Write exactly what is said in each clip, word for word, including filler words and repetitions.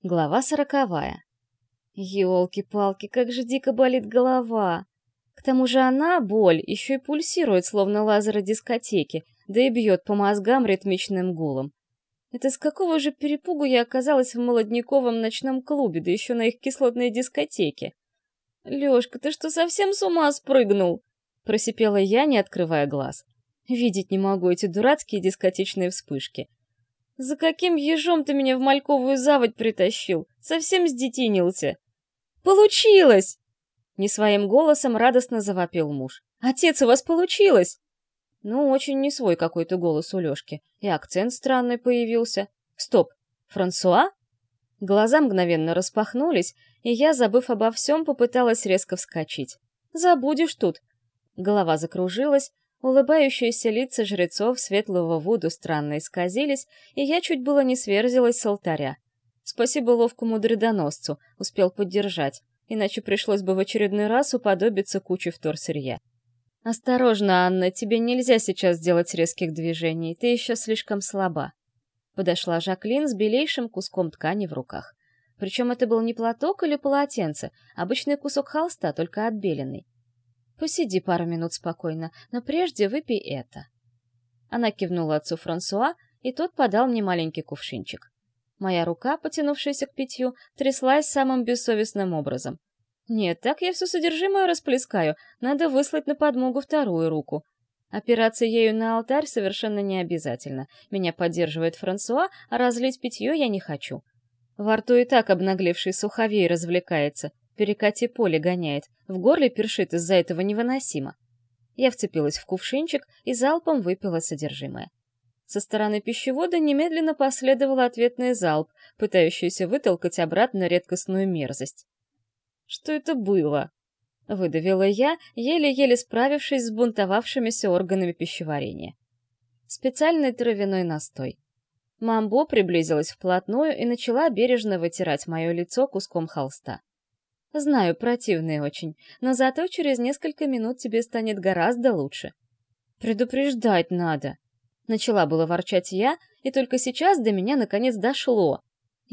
Глава сороковая. Ёлки-палки, как же дико болит голова. К тому же она, боль, еще и пульсирует, словно лазеры дискотеки, да и бьет по мозгам ритмичным гулом. Это с какого же перепугу я оказалась в молодняковом ночном клубе, да еще на их кислотной дискотеке? «Лёшка, ты что, совсем с ума спрыгнул?» — просипела я, не открывая глаз. Видеть не могу эти дурацкие дискотечные вспышки. «За каким ежом ты меня в Мальковую заводь притащил? Совсем сдетинился!» «Получилось!» Не своим голосом радостно завопил муж. «Отец, у вас получилось!» Ну, очень не свой какой-то голос у Лёшки. И акцент странный появился. «Стоп! Франсуа?» Глаза мгновенно распахнулись, и я, забыв обо всем, попыталась резко вскочить. «Забудешь тут!» Голова закружилась, улыбающиеся лица жрецов светлого Вуду странно исказились, и я чуть было не сверзилась с алтаря. Спасибо ловкому дредоносцу, успел поддержать, иначе пришлось бы в очередной раз уподобиться куче вторсырья. «Осторожно, Анна, тебе нельзя сейчас делать резких движений, ты еще слишком слаба». Подошла Жаклин с белейшим куском ткани в руках. Причем это был не платок или полотенце, обычный кусок холста, только отбеленный. «Посиди пару минут спокойно, но прежде выпей это». Она кивнула отцу Франсуа, и тот подал мне маленький кувшинчик. Моя рука, потянувшаяся к питью, тряслась самым бессовестным образом. Нет, так я все содержимое расплескаю, надо выслать на подмогу вторую руку. Опираться ею на алтарь совершенно не обязательно. Меня поддерживает Франсуа, а разлить питье я не хочу. Во рту и так обнаглевший суховей развлекается, перекати поле гоняет, в горле першит из-за этого невыносимо. Я вцепилась в кувшинчик и залпом выпила содержимое. Со стороны пищевода немедленно последовал ответный залп, пытающийся вытолкать обратно редкостную мерзость. «Что это было?» — выдавила я, еле-еле справившись с бунтовавшимися органами пищеварения. Специальный травяной настой. Мамбо приблизилась вплотную и начала бережно вытирать мое лицо куском холста. «Знаю, противный очень, но зато через несколько минут тебе станет гораздо лучше». «Предупреждать надо!» Начала было ворчать я, и только сейчас до меня наконец дошло.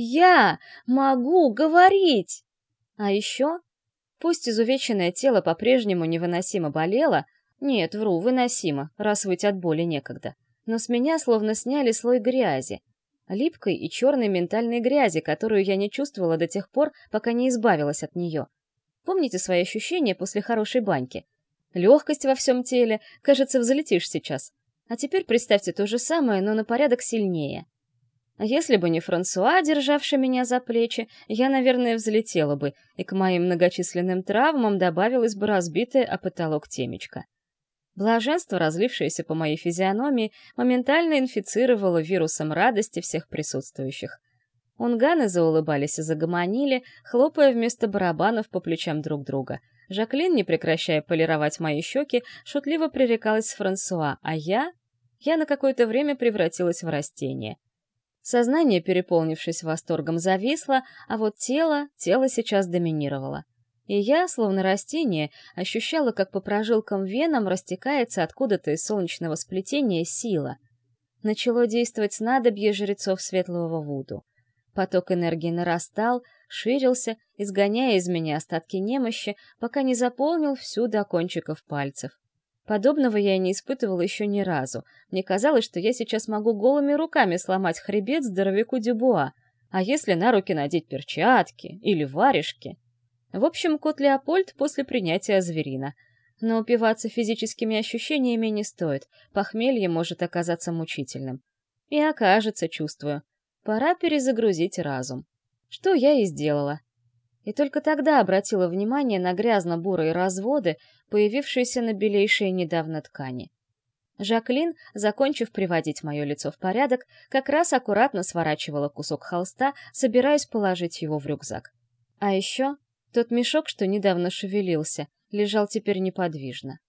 «Я могу говорить!» А еще, пусть изувеченное тело по-прежнему невыносимо болело, нет, вру, выносимо, раз выть от боли некогда, но с меня словно сняли слой грязи, липкой и черной ментальной грязи, которую я не чувствовала до тех пор, пока не избавилась от нее. Помните свои ощущения после хорошей баньки? Легкость во всем теле, кажется, взлетишь сейчас. А теперь представьте то же самое, но на порядок сильнее. А если бы не Франсуа, державший меня за плечи, я, наверное, взлетела бы, и к моим многочисленным травмам добавилась бы разбитая о потолок темечко. Блаженство, разлившееся по моей физиономии, моментально инфицировало вирусом радости всех присутствующих. Унганы заулыбались и загомонили, хлопая вместо барабанов по плечам друг друга. Жаклин, не прекращая полировать мои щеки, шутливо пререкалась с Франсуа, а я... Я на какое-то время превратилась в растение. Сознание, переполнившись восторгом, зависло, а вот тело, тело сейчас доминировало. И я, словно растение, ощущала, как по прожилкам венам растекается откуда-то из солнечного сплетения сила. Начало действовать снадобье жрецов светлого Вуду. Поток энергии нарастал, ширился, изгоняя из меня остатки немощи, пока не заполнил всю до кончиков пальцев. Подобного я и не испытывала еще ни разу. Мне казалось, что я сейчас могу голыми руками сломать хребет здоровяку Дюбуа, а если на руки надеть перчатки или варежки? В общем, кот Леопольд после принятия зверина. Но упиваться физическими ощущениями не стоит, похмелье может оказаться мучительным. И окажется, чувствую. Пора перезагрузить разум. Что я и сделала. И только тогда обратила внимание на грязно-бурые разводы, появившиеся на белейшей недавно ткани. Жаклин, закончив приводить мое лицо в порядок, как раз аккуратно сворачивала кусок холста, собираясь положить его в рюкзак. А еще тот мешок, что недавно шевелился, лежал теперь неподвижно.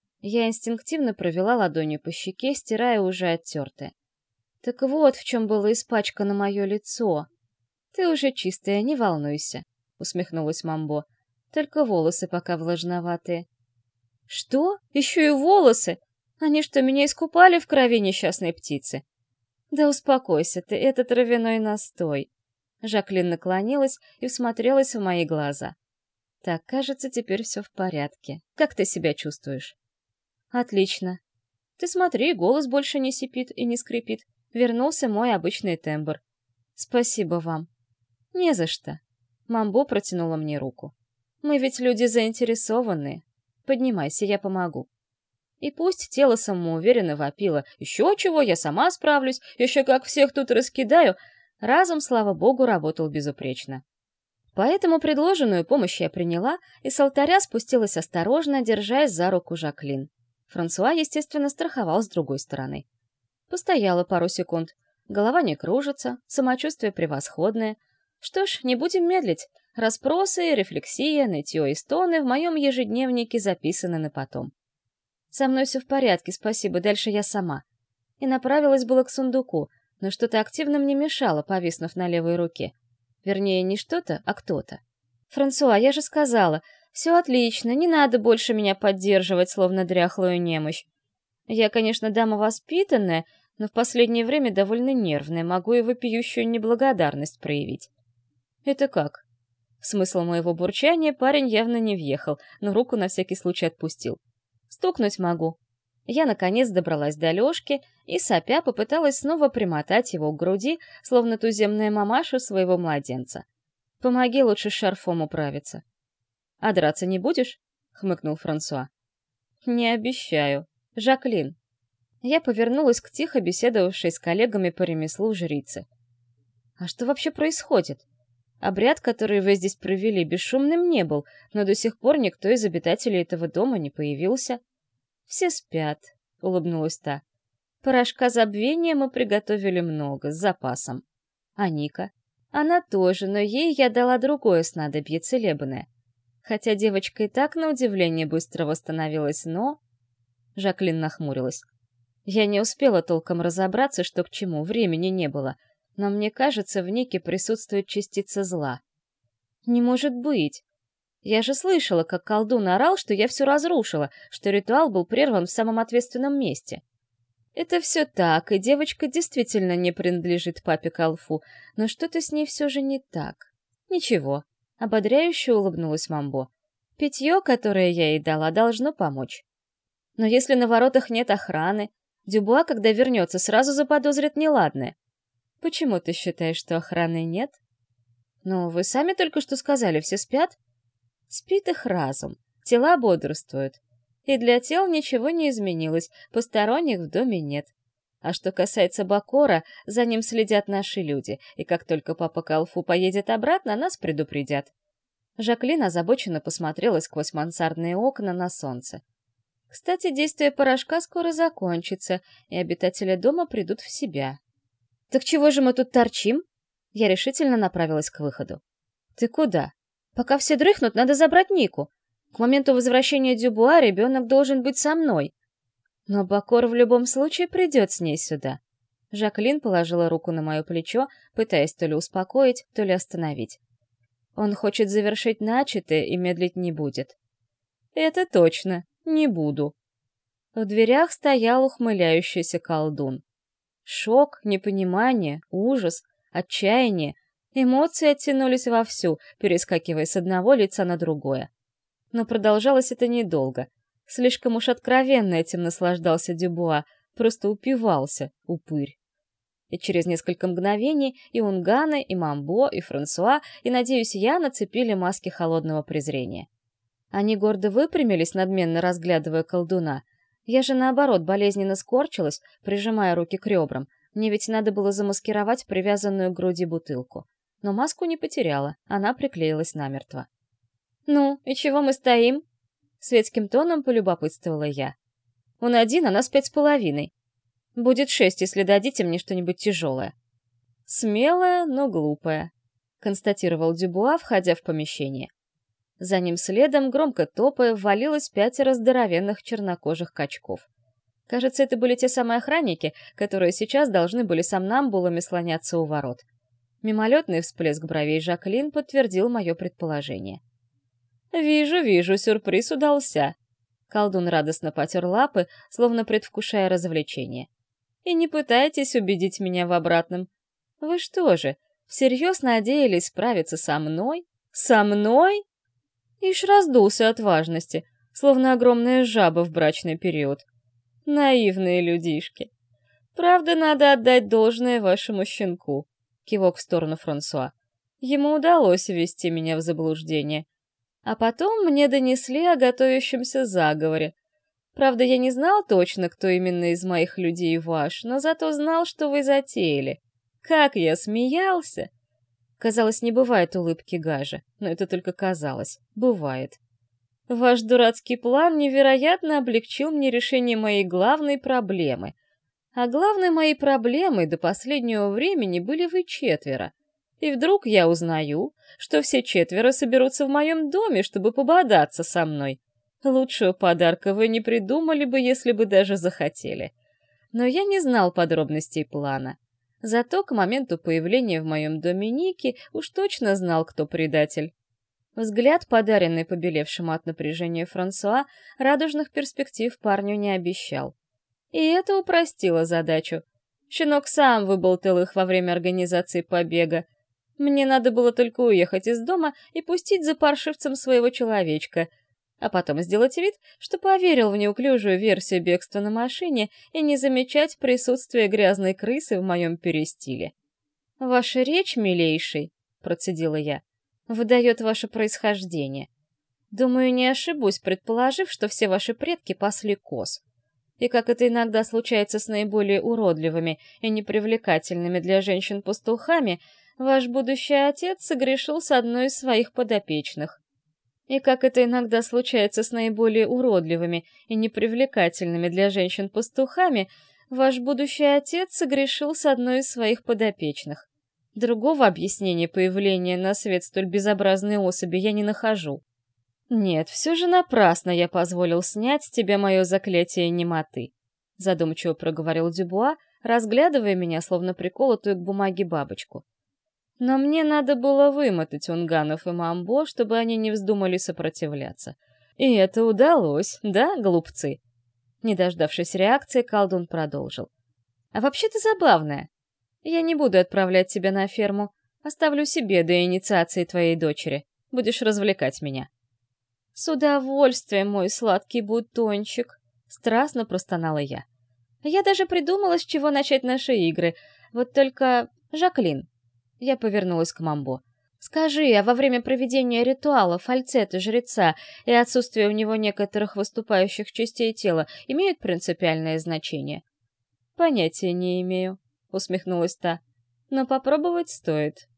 Я инстинктивно провела ладонью по щеке, стирая уже оттертое. Так вот в чем было испачкано мое лицо. Ты уже чистая, не волнуйся. — усмехнулась Мамбо. «Только волосы пока влажноватые». «Что? Еще и волосы? Они что, меня искупали в крови несчастной птицы?» «Да успокойся ты, это травяной настой». Жаклин наклонилась и всмотрелась в мои глаза. Так, кажется, теперь все в порядке. Как ты себя чувствуешь? Отлично. Ты смотри, голос больше не сипит и не скрипит. Вернулся мой обычный тембр. Спасибо вам. Не за что. Мамбо протянула мне руку. Мы ведь люди заинтересованные. Поднимайся, я помогу. И пусть тело самоуверенно вопило, еще чего, я сама справлюсь, еще как всех тут раскидаю, разум, слава богу, работал безупречно. Поэтому предложенную помощь я приняла и с алтаря спустилась осторожно, держась за руку Жаклин. Франсуа, естественно, страховал с другой стороны. Постояла пару секунд. Голова не кружится, самочувствие превосходное. Что ж, не будем медлить. Расспросы, рефлексия, нытье и стоны в моем ежедневнике записаны на потом. «Со мной все в порядке, спасибо, дальше я сама». И направилась было к сундуку, но что-то активно мне мешало, повиснув на левой руке. Вернее, не что-то, а кто-то. «Франсуа, я же сказала, все отлично, не надо больше меня поддерживать, словно дряхлую немощь. Я, конечно, дама воспитанная, но в последнее время довольно нервная, могу и вопиющую неблагодарность проявить». «Это как?» В смысл моего бурчания парень явно не въехал, но руку на всякий случай отпустил. «Стукнуть могу». Я, наконец, добралась до Лёшки и, сопя, попыталась снова примотать его к груди, словно туземная мамаша своего младенца. «Помоги лучше с шарфом управиться». «А драться не будешь?» — хмыкнул Франсуа. «Не обещаю. Жаклин». Я повернулась к тихо беседовавшей с коллегами по ремеслу жрице. «А что вообще происходит? Обряд, который вы здесь провели, бесшумным не был, но до сих пор никто из обитателей этого дома не появился». «Все спят», — улыбнулась та. «Порошка забвения мы приготовили много, с запасом. А Ника? Она тоже, но ей я дала другое снадобье, целебное. Хотя девочка и так, на удивление, быстро восстановилась, но...» Жаклин нахмурилась. «Я не успела толком разобраться, что к чему, времени не было, но мне кажется, в Нике присутствует частица зла». «Не может быть! Я же слышала, как колдун орал, что я все разрушила, что ритуал был прерван в самом ответственном месте». «Это все так, и девочка действительно не принадлежит папе Калфу, но что-то с ней все же не так. Ничего». Ободряюще улыбнулась Мамбо. «Питье, которое я ей дала, должно помочь. Но если на воротах нет охраны, Дюбуа, когда вернется, сразу заподозрит неладное». «Почему ты считаешь, что охраны нет?» «Ну, вы сами только что сказали, все спят?» «Спит их разум, тела бодрствуют. И для тел ничего не изменилось, посторонних в доме нет. А что касается Бакора, за ним следят наши люди, и как только папа Калфу поедет обратно, нас предупредят». Жаклин озабоченно посмотрела сквозь мансардные окна на солнце. «Кстати, действие порошка скоро закончится, и обитатели дома придут в себя». «Так чего же мы тут торчим?» Я решительно направилась к выходу. «Ты куда? Пока все дрыхнут, надо забрать Нику. К моменту возвращения Дюбуа ребенок должен быть со мной». «Но Бакор в любом случае придет с ней сюда». Жаклин положила руку на мое плечо, пытаясь то ли успокоить, то ли остановить. «Он хочет завершить начатое и медлить не будет». «Это точно, не буду». В дверях стоял ухмыляющийся колдун. Шок, непонимание, ужас, отчаяние. Эмоции оттянулись вовсю, перескакивая с одного лица на другое. Но продолжалось это недолго. Слишком уж откровенно этим наслаждался Дюбуа, просто упивался, упырь. И через несколько мгновений и Унгана, и Мамбо, и Франсуа, и, надеюсь, я нацепили маски холодного презрения. Они гордо выпрямились, надменно разглядывая колдуна. Я же, наоборот, болезненно скорчилась, прижимая руки к ребрам. Мне ведь надо было замаскировать привязанную к груди бутылку. Но маску не потеряла, она приклеилась намертво. «Ну, и чего мы стоим?» Светским тоном полюбопытствовала я. «Он один, а нас пять с половиной. Будет шесть, если дадите мне что-нибудь тяжелое». «Смелая, но глупая», — констатировал Дюбуа, входя в помещение. За ним следом, громко топая, ввалилось пятеро здоровенных чернокожих качков. Кажется, это были те самые охранники, которые сейчас должны были сомнамбулами слоняться у ворот. Мимолетный всплеск бровей Жаклин подтвердил мое предположение. «Вижу, вижу, сюрприз удался». Колдун радостно потер лапы, словно предвкушая развлечение. «И не пытайтесь убедить меня в обратном. Вы что же, Всерьез надеялись справиться со мной? Со мной? Ишь раздулся от важности, словно огромная жаба в брачный период. Наивные людишки. Правда, надо отдать должное вашему щенку. Кивок в сторону Франсуа. Ему удалось ввести меня в заблуждение. А потом мне донесли о готовящемся заговоре. Правда, я не знал точно, кто именно из моих людей ваш, но зато знал, что вы затеяли. Как я смеялся! Казалось, не бывает улыбки гажа, но это только казалось. Бывает. Ваш дурацкий план невероятно облегчил мне решение моей главной проблемы. А главной моей проблемой до последнего времени были вы четверо. И вдруг я узнаю, что все четверо соберутся в моем доме, чтобы пободаться со мной. Лучшего подарка вы не придумали бы, если бы даже захотели. Но я не знал подробностей плана. Зато к моменту появления в моем доме Ники уж точно знал, кто предатель. Взгляд, подаренный побелевшему от напряжения Франсуа, радужных перспектив парню не обещал. И это упростило задачу. Щенок сам выболтал их во время организации побега. Мне надо было только уехать из дома и пустить за паршивцем своего человечка, а потом сделать вид, что поверил в неуклюжую версию бегства на машине и не замечать присутствия грязной крысы в моем перестиле. «Ваша речь, милейший», — процедила я, — «выдает ваше происхождение. Думаю, не ошибусь, предположив, что все ваши предки пасли коз. И как это иногда случается с наиболее уродливыми и непривлекательными для женщин пастухами, ваш будущий отец согрешил с одной из своих подопечных. И как это иногда случается с наиболее уродливыми и непривлекательными для женщин пастухами, ваш будущий отец согрешил с одной из своих подопечных. Другого объяснения появления на свет столь безобразной особи я не нахожу. Нет, все же напрасно я позволил снять с тебя мое заклятие немоты, задумчиво проговорил Дюбуа, разглядывая меня, словно приколотую к бумаге бабочку. Но мне надо было вымотать унганов и мамбо, чтобы они не вздумали сопротивляться. И это удалось, да, глупцы? Не дождавшись реакции, колдун продолжил. А вообще-то забавное. Я не буду отправлять тебя на ферму. Оставлю себе до инициации твоей дочери. Будешь развлекать меня. С удовольствием, мой сладкий бутончик, страстно простонала я. Я даже придумала, с чего начать наши игры. Вот только... Жаклин. Я повернулась к Мамбо. «Скажи, а во время проведения ритуала фальцеты жреца и отсутствие у него некоторых выступающих частей тела имеют принципиальное значение?» «Понятия не имею», — усмехнулась та. «Но попробовать стоит».